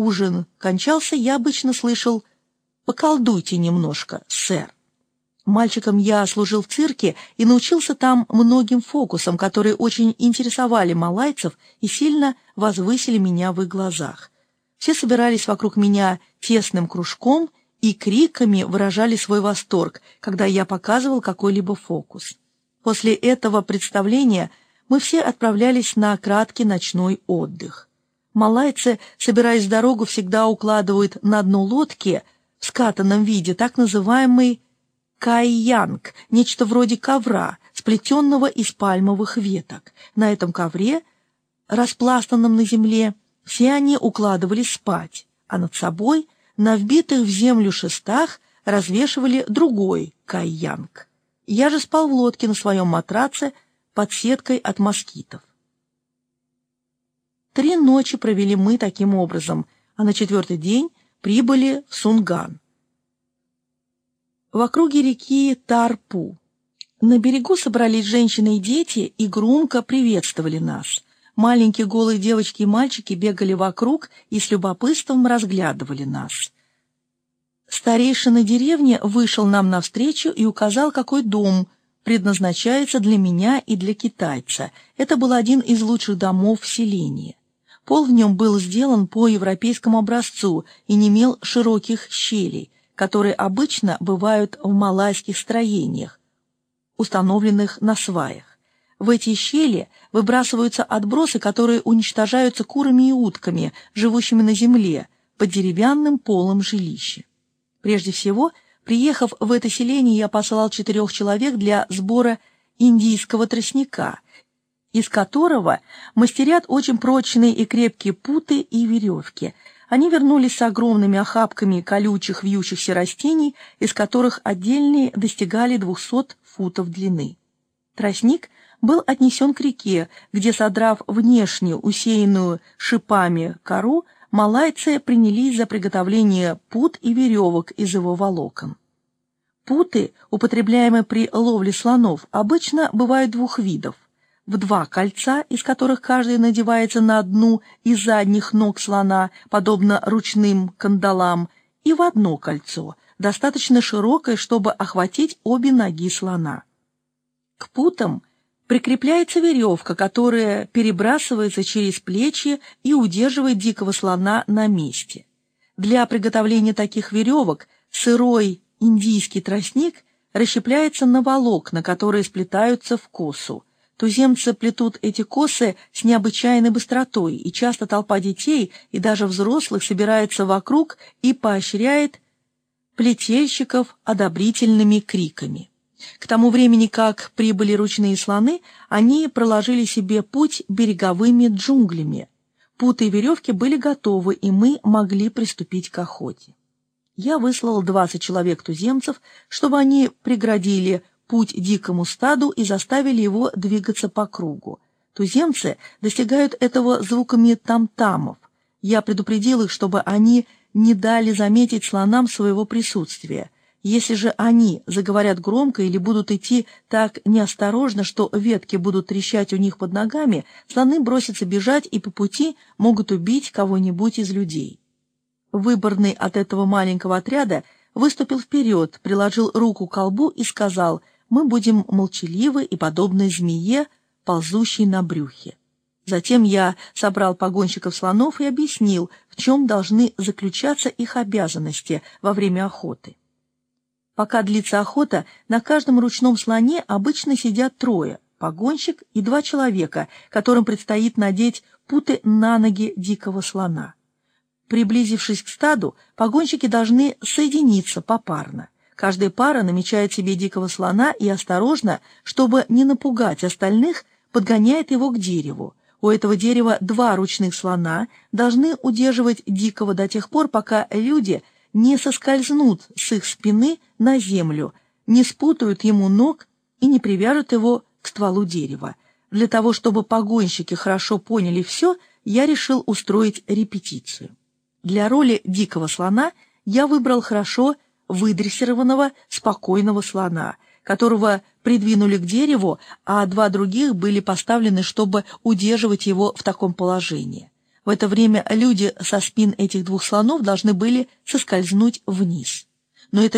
ужин кончался, я обычно слышал: «Поколдуйте немножко, сэр». Мальчиком я служил в цирке и научился там многим фокусам, которые очень интересовали малайцев и сильно возвысили меня в их глазах. Все собирались вокруг меня тесным кружком и криками выражали свой восторг, когда я показывал какой-либо фокус. После этого представления мы все отправлялись на краткий ночной отдых. Малайцы, собираясь в дорогу, всегда укладывают на дно лодки в скатанном виде так называемый кайянг, нечто вроде ковра, сплетенного из пальмовых веток. На этом ковре, распластанном на земле, все они укладывались спать, а над собой, на вбитых в землю шестах, развешивали другой кайянг. Я же спал в лодке на своем матраце под сеткой от москитов. 3 ночи провели мы таким образом, а на 4-й день прибыли в Сунган. В округе реки Тарпу. На берегу собрались женщины и дети и громко приветствовали нас. Маленькие голые девочки и мальчики бегали вокруг и с любопытством разглядывали нас. Старейшина деревни вышел нам навстречу и указал, какой дом предназначается для меня и для китайца. Это был один из лучших домов в селении. Пол в нем был сделан по европейскому образцу и не имел широких щелей, которые обычно бывают в малайских строениях, установленных на сваях. В эти щели выбрасываются отбросы, которые уничтожаются курами и утками, живущими на земле, под деревянным полом жилища. Прежде всего, приехав в это селение, я посылал 4 человек для сбора индийского тростника, из которого мастерят очень прочные и крепкие путы и веревки. Они вернулись с огромными охапками колючих вьющихся растений, из которых отдельные достигали 200 футов длины. Тростник был отнесен к реке, где, содрав внешнюю, усеянную шипами кору, малайцы принялись за приготовление пут и веревок из его волокон. Путы, употребляемые при ловле слонов, обычно бывают 2 видов: в 2 кольца, из которых каждый надевается на одну из задних ног слона, подобно ручным кандалам, и в 1 кольцо, достаточно широкое, чтобы охватить обе ноги слона. К путам прикрепляется веревка, которая перебрасывается через плечи и удерживает дикого слона на месте. Для приготовления таких веревок сырой индийский тростник расщепляется на волокна, которые сплетаются в косу. Туземцы плетут эти косы с необычайной быстротой, и часто толпа детей и даже взрослых собирается вокруг и поощряет плетельщиков одобрительными криками. К тому времени, как прибыли ручные слоны, они проложили себе путь береговыми джунглями. Путы и веревки были готовы, и мы могли приступить к охоте. Я выслал 20 человек туземцев, чтобы они преградили путь дикому стаду и заставили его двигаться по кругу. Туземцы достигают этого звуками там-тамов. Я предупредил их, чтобы они не дали заметить слонам своего присутствия. Если же они заговорят громко или будут идти так неосторожно, что ветки будут трещать у них под ногами, слоны бросятся бежать и по пути могут убить кого-нибудь из людей. Выборный от этого маленького отряда выступил вперед, приложил руку к колбу и сказал: «Мы будем молчаливы и подобны змее, ползущей на брюхе». Затем я собрал погонщиков слонов и объяснил, в чем должны заключаться их обязанности во время охоты. Пока длится охота, на каждом ручном слоне обычно сидят 3 – погонщик и 2 человека, которым предстоит надеть путы на ноги дикого слона. Приблизившись к стаду, погонщики должны соединиться попарно. Каждая пара намечает себе дикого слона и осторожно, чтобы не напугать остальных, подгоняет его к дереву. У этого дерева 2 ручных слона должны удерживать дикого до тех пор, пока люди не соскользнут с их спины на землю, не спутают ему ног и не привяжут его к стволу дерева. Для того, чтобы погонщики хорошо поняли все, я решил устроить репетицию. Для роли дикого слона я выбрал хорошо выдрессированного, спокойного слона, которого придвинули к дереву, а 2 других были поставлены, чтобы удерживать его в таком положении. В это время люди со спин этих двух слонов должны были соскользнуть вниз. Но это